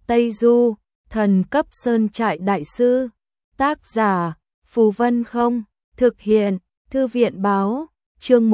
Tây Du, thần cấp sơn trại đại sư. Tác giả, Phù Vân Không, thực hiện, Thư viện báo, chương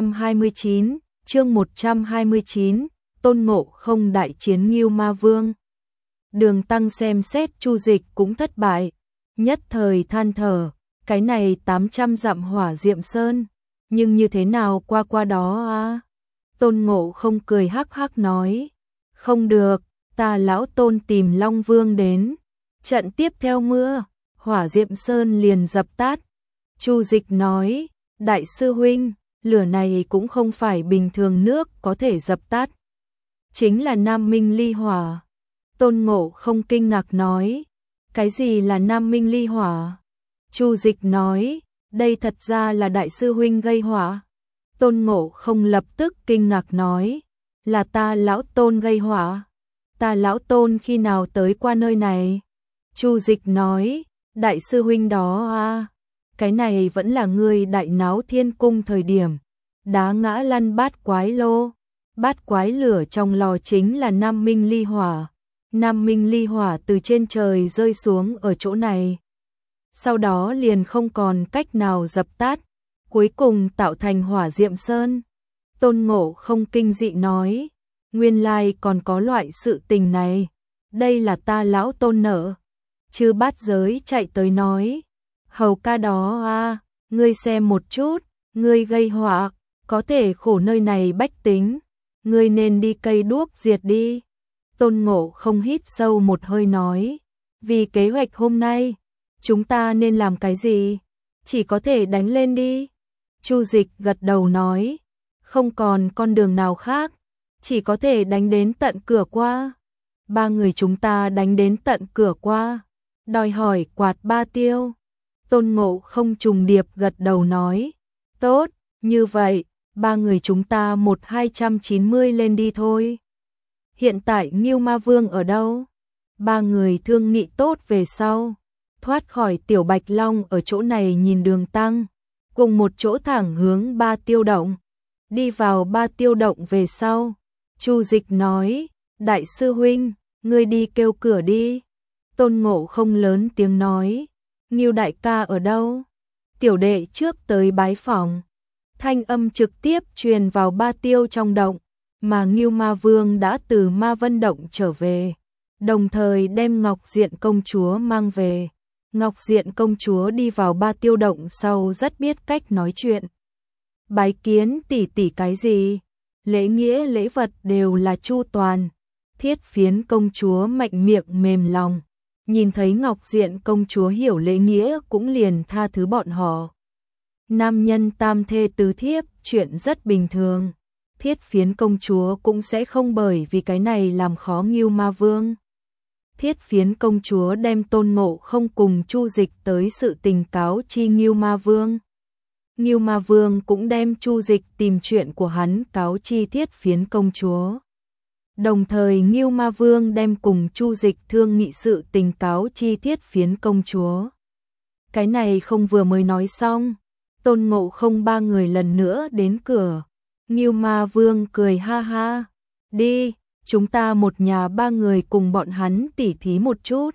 129, Tôn Ngộ Không đại chiến Ngưu Ma Vương. Đường Tăng xem xét Chu Dịch cũng thất bại, nhất thời than thở, cái này 800 dặm Hỏa Diệm Sơn, nhưng như thế nào qua đó à? Tôn Ngộ Không cười hắc hắc nói, không được, ta lão Tôn tìm Long Vương đến, trận tiếp theo mưa, Hỏa Diệm Sơn liền dập tắt. Chu Dịch nói, đại sư huynh, lửa này cũng không phải bình thường nước có thể dập tắt, chính là Nam Minh Ly Hỏa. Tôn Ngộ Không kinh ngạc nói, cái gì là Nam Minh Ly Hỏa? Chu Dịch nói, đây thật ra là đại sư huynh gây họa. Tôn Ngộ Không lập tức kinh ngạc nói, là ta lão Tôn gây họa. Ta lão Tôn khi nào tới qua nơi này? Chu Dịch nói, đại sư huynh đó à, cái này vẫn là ngươi đại náo thiên cung thời điểm, đá ngã lăn bát quái lô. Bát quái lửa trong lò chính là Nam Minh Ly Hỏa. Nam Minh Ly Hỏa từ trên trời rơi xuống ở chỗ này, sau đó liền không còn cách nào dập tắt, cuối cùng tạo thành Hỏa Diệm Sơn. Tôn Ngộ Không kinh dị nói, nguyên lai còn có loại sự tình này, đây là ta lão Tôn nợ. Chư Bát Giới chạy tới nói, hầu ca đó à, ngươi xem một chút, ngươi gây họa, có thể khổ nơi này bách tính, ngươi nên đi cây đuốc diệt đi. Tôn Ngộ Không hít sâu một hơi nói, vì kế hoạch hôm nay, chúng ta nên làm cái gì? Chỉ có thể đánh lên đi. Chu Dịch gật đầu nói, không còn con đường nào khác, chỉ có thể đánh đến tận cửa qua. Ba người chúng ta đánh đến tận cửa qua, đòi hỏi quạt ba tiêu. Tôn Ngộ Không trùng điệp gật đầu nói, tốt, như vậy, ba người chúng ta 1290 lên đi thôi. Hiện tại Ngưu Ma Vương ở đâu? Ba người thương nghị tốt về sau, thoát khỏi Tiểu Bạch Long ở chỗ này nhìn Đường Tăng, cùng một chỗ thẳng hướng Ba Tiêu Động. Đi vào Ba Tiêu Động về sau, Chu Dịch nói, đại sư huynh, ngươi đi kêu cửa đi. Tôn Ngộ Không lớn tiếng nói, Ngưu đại ca ở đâu? Tiểu đệ trước tới bái phỏng. Thanh âm trực tiếp truyền vào Ba Tiêu trong động, mà Ngưu Ma Vương đã từ Ma Vân Động trở về, đồng thời đem Ngọc Diện công chúa mang về. Ngọc Diện công chúa đi vào Ba Tiêu Động sau rất biết cách nói chuyện. Bái kiến tỷ tỷ cái gì? Lễ nghĩa lễ vật đều là chu toàn. Thiết Phiến công chúa mạnh miệng mềm lòng, nhìn thấy Ngọc Diện công chúa hiểu lễ nghĩa cũng liền tha thứ bọn họ. Nam nhân tam thê tứ thiếp, chuyện rất bình thường. Thiết Phiến công chúa cũng sẽ không bởi vì cái này làm khó Ngưu Ma Vương. Thiết Phiến công chúa đem Tôn Ngộ Không cùng Chu Dịch tới sự tình cáo chi Ngưu Ma Vương. Ngưu Ma Vương cũng đem Chu Dịch tìm chuyện của hắn cáo chi Thiết Phiến công chúa. Đồng thời Ngưu Ma Vương đem cùng Chu Dịch thương nghị sự tình cáo chi Thiết Phiến công chúa. Cái này không vừa mới nói xong, Tôn Ngộ Không ba người lần nữa đến cửa. Ngưu Ma Vương cười ha ha, đi, chúng ta một nhà ba người cùng bọn hắn tỉ thí một chút.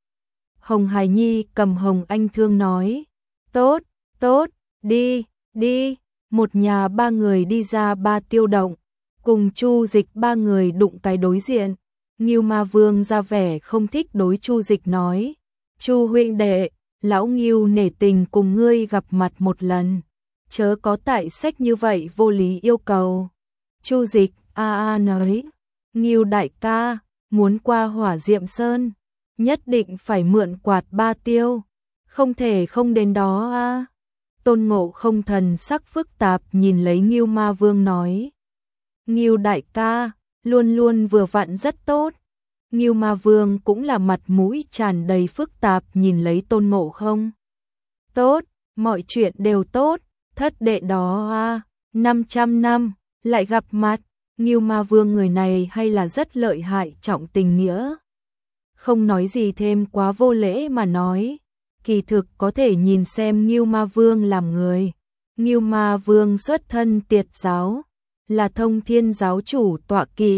Hồng Hải Nhi cầm Hồng Anh Thương nói, tốt, tốt, đi, đi, một nhà ba người đi ra Ba Tiêu Động, cùng Chu Dịch ba người đụng cái đối diện. Ngưu Ma Vương ra vẻ không thích đối Chu Dịch nói, Chu huynh đệ, lão Ngưu nể tình cùng ngươi gặp mặt một lần, chớ có tại sách như vậy vô lý yêu cầu. Chu Dịch nói, Ngưu đại ca, muốn qua Hỏa Diệm Sơn, nhất định phải mượn quạt ba tiêu, không thể không đến đó a. Tôn Ngộ Không thần sắc phức tạp nhìn lấy Ngưu Ma Vương nói, Ngưu đại ca, luôn luôn vừa vặn rất tốt. Ngưu Ma Vương cũng là mặt mũi tràn đầy phức tạp nhìn lấy Tôn Ngộ Không. Tốt, mọi chuyện đều tốt, thất đệ đó à, 500 năm, lại gặp mặt. Ngưu Ma Vương người này hay là rất lợi hại trọng tình nghĩa. Không nói gì thêm quá vô lễ mà nói, kỳ thực có thể nhìn xem Ngưu Ma Vương làm người. Ngưu Ma Vương xuất thân Tiệt giáo, là Thông Thiên giáo chủ tọa kỵ,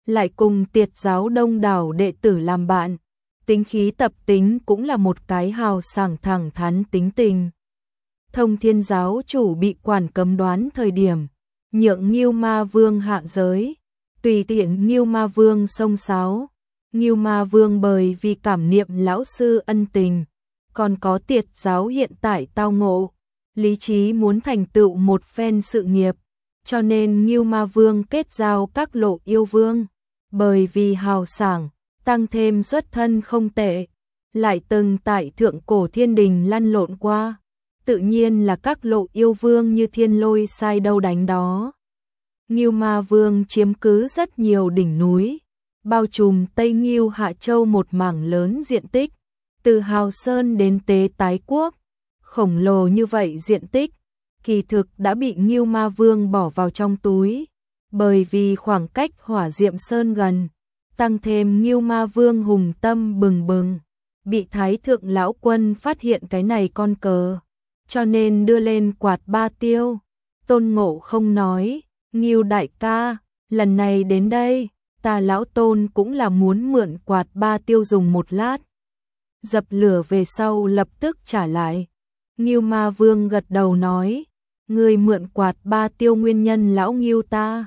lại cùng Tiệt giáo đông đảo đệ tử làm bạn, tính khí tập tính cũng là một cái hào sảng thẳng thắn tính tình. Thông Thiên giáo chủ bị quản cấm đoán thời điểm, nhượng Ngưu Ma Vương hạ giới, tùy tiện Ngưu Ma Vương xông xáo. Ngưu Ma Vương bởi vì cảm niệm lão sư ân tình, còn có Tiệt giáo hiện tại tao ngộ, lý trí muốn thành tựu một phen sự nghiệp, cho nên Ngưu Ma Vương kết giao các lộ yêu vương, bởi vì hào sảng, tăng thêm xuất thân không tệ, lại từng tại thượng cổ thiên đình lăn lộn qua, tự nhiên là các lộ yêu vương như thiên lôi sai đâu đánh đó. Ngưu Ma Vương chiếm cứ rất nhiều đỉnh núi, bao trùm Tây Ngưu Hạ Châu một mảng lớn diện tích, từ Hào Sơn đến Tế Tái Quốc, khổng lồ như vậy diện tích, kỳ thực đã bị Ngưu Ma Vương bỏ vào trong túi, bởi vì khoảng cách Hỏa Diệm Sơn gần, tăng thêm Ngưu Ma Vương hùng tâm bừng bừng, bị Thái Thượng Lão Quân phát hiện cái này con cờ, cho nên đưa lên quạt ba tiêu. Tôn Ngộ Không nói, Ngưu đại ca, lần này đến đây, ta lão Tôn cũng là muốn mượn quạt ba tiêu dùng một lát. Dập lửa về sau lập tức trả lại. Ngưu Ma Vương gật đầu nói, người mượn quạt ba tiêu nguyên nhân lão Ngưu ta,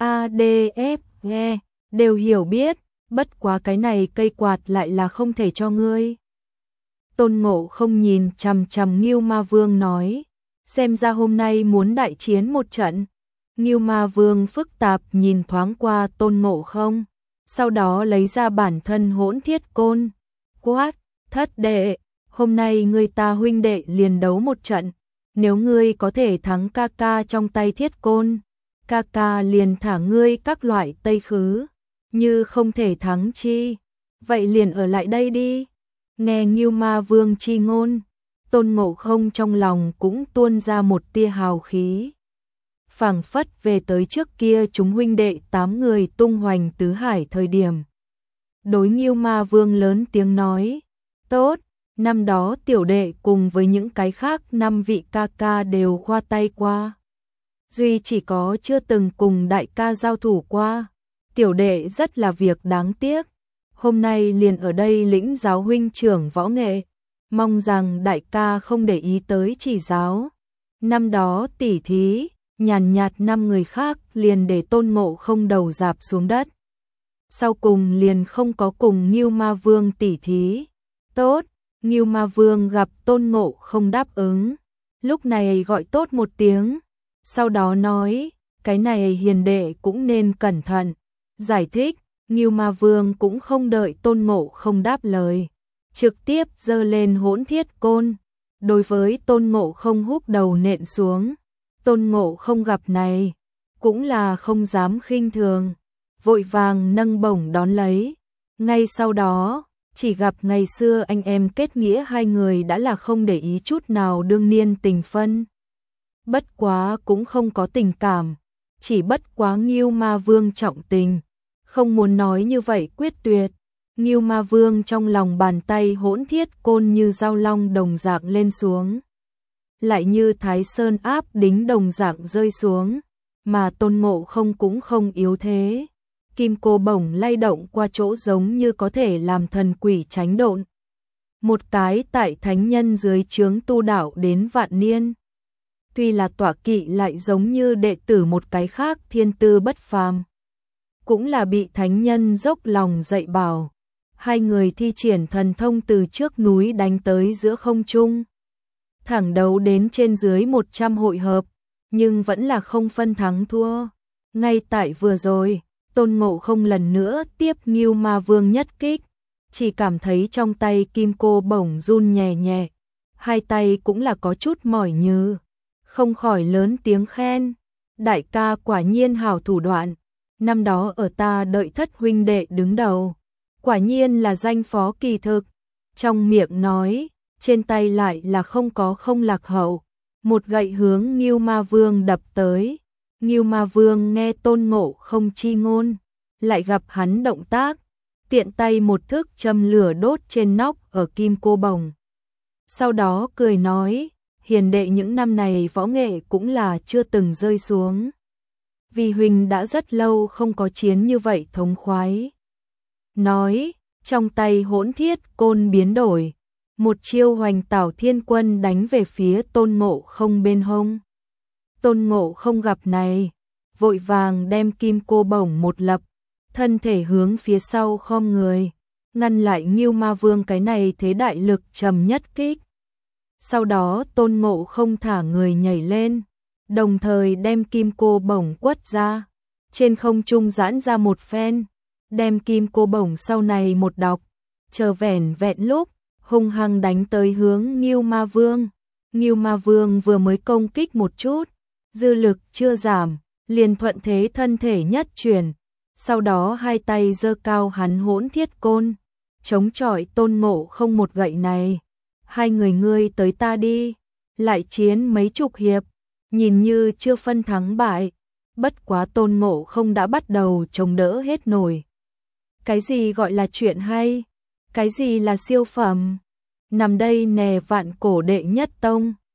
ADF, nghe, đều hiểu biết, bất quá cái này cây quạt lại là không thể cho ngươi. Tôn Ngộ Không nhìn chằm chằm Ngưu Ma Vương nói, xem ra hôm nay muốn đại chiến một trận. Ngưu Ma Vương phức tạp nhìn thoáng qua Tôn Ngộ Không, sau đó lấy ra bản thân Hỗn Thiết Côn, quát, thất đệ, hôm nay ngươi ta huynh đệ liền đấu một trận, nếu ngươi có thể thắng ca ca trong tay Thiết Côn, ca ca liền thả ngươi các loại tây khứ, như không thể thắng chi, vậy liền ở lại đây đi. Nghe Ngưu Ma Vương chi ngôn, Tôn Ngộ Không trong lòng cũng tuôn ra một tia hào khí. Phảng phất về tới trước kia chúng huynh đệ 8 người tung hoành tứ hải thời điểm. Đối Ngưu Ma Vương lớn tiếng nói, tốt, năm đó tiểu đệ cùng với những cái khác 5 vị ca ca đều khoa tay qua. Duy chỉ có chưa từng cùng đại ca giao thủ qua, tiểu đệ rất là việc đáng tiếc. Hôm nay liền ở đây lĩnh giáo huynh trưởng võ nghệ, mong rằng đại ca không để ý tới chỉ giáo. Năm đó tỉ thí, nhàn nhạt 5 người khác liền để Tôn Ngộ Không đầu rạp xuống đất. Sau cùng liền không có cùng Ngưu Ma Vương tỉ thí. Tốt, Ngưu Ma Vương gặp Tôn Ngộ Không đáp ứng, lúc này gọi tốt một tiếng, sau đó nói, cái này hiền đệ cũng nên cẩn thận. Giải thích, Ngưu Ma Vương cũng không đợi Tôn Ngộ Không đáp lời, trực tiếp giơ lên Hỗn Thiết Côn, đối với Tôn Ngộ Không húc đầu nện xuống. Tôn Ngộ Không gặp này, cũng là không dám khinh thường, vội vàng nâng bổng đón lấy. Ngay sau đó, chỉ gặp ngày xưa anh em kết nghĩa hai người đã là không để ý chút nào đương niên tình phân. Bất quá cũng không có tình cảm, chỉ bất quá Ngưu Ma Vương trọng tình, không muốn nói như vậy quyết tuyệt. Ngưu Ma Vương trong lòng bàn tay Hỗn Thiết Côn như dao long đồng dạng lên xuống, lại như Thái Sơn áp đính đồng dạng rơi xuống, mà Tôn Ngộ Không cũng không yếu thế. Kim cô bổng lay động qua chỗ giống như có thể làm thần quỷ tránh độn. Một cái tại thánh nhân dưới trướng tu đạo đến vạn niên. Tuy là tọa kỵ lại giống như đệ tử một cái khác thiên tư bất phàm, cũng là bị thánh nhân dốc lòng dạy bảo. Hai người thi triển thần thông từ trước núi đánh tới giữa không trung, thẳng đấu đến trên dưới 100 hội hợp, nhưng vẫn là không phân thắng thua. Ngay tại vừa rồi, Tôn Ngộ Không lần nữa tiếp Ngưu Ma Vương nhất kích, chỉ cảm thấy trong tay kim cô bổng run nhẹ nhẹ, hai tay cũng là có chút mỏi nhừ, không khỏi lớn tiếng khen, đại ca quả nhiên hảo thủ đoạn, năm đó ở ta đợi thất huynh đệ đứng đầu, quả nhiên là danh phó kỳ thực. Trong miệng nói, trên tay lại là không lạc hậu, một gậy hướng Ngưu Ma Vương đập tới. Ngưu Ma Vương nghe Tôn Ngộ Không chi ngôn, lại gặp hắn động tác, tiện tay một thức châm lửa đốt trên nóc ở kim cô bồng. Sau đó cười nói, hiền đệ những năm này võ nghệ cũng là chưa từng rơi xuống. vì huynh đã rất lâu không có chiến như vậy thống khoái. Nói, trong tay hỗn thiết côn biến đổi, một chiêu hoành tảo thiên quân đánh về phía Tôn Ngộ Không bên hông. Tôn Ngộ Không gặp này, vội vàng đem kim cô bổng một lập, thân thể hướng phía sau khom người, ngăn lại Ngưu Ma Vương cái này thế đại lực trầm nhất kích. Sau đó Tôn Ngộ Không thả người nhảy lên, đồng thời đem kim cô bổng quất ra, trên không trung giãn ra một phen, đem kim cô bổng sau này một đọc, chờ vẻn vẹn lúc, hung hăng đánh tới hướng Ngưu Ma Vương. Ngưu Ma Vương vừa mới công kích một chút, dư lực chưa giảm, liền thuận thế thân thể nhất chuyển, sau đó hai tay giơ cao hắn hỗn thiết côn, chống chọi Tôn Ngộ Không một gậy này. Hai người ngươi tới ta đi, lại chiến mấy chục hiệp, nhìn như chưa phân thắng bại, bất quá Tôn Ngộ Không đã bắt đầu chống đỡ hết nổi. Cái gì gọi là chuyện hay? Cái gì là siêu phẩm? Nằm đây nè vạn cổ đệ nhất tông.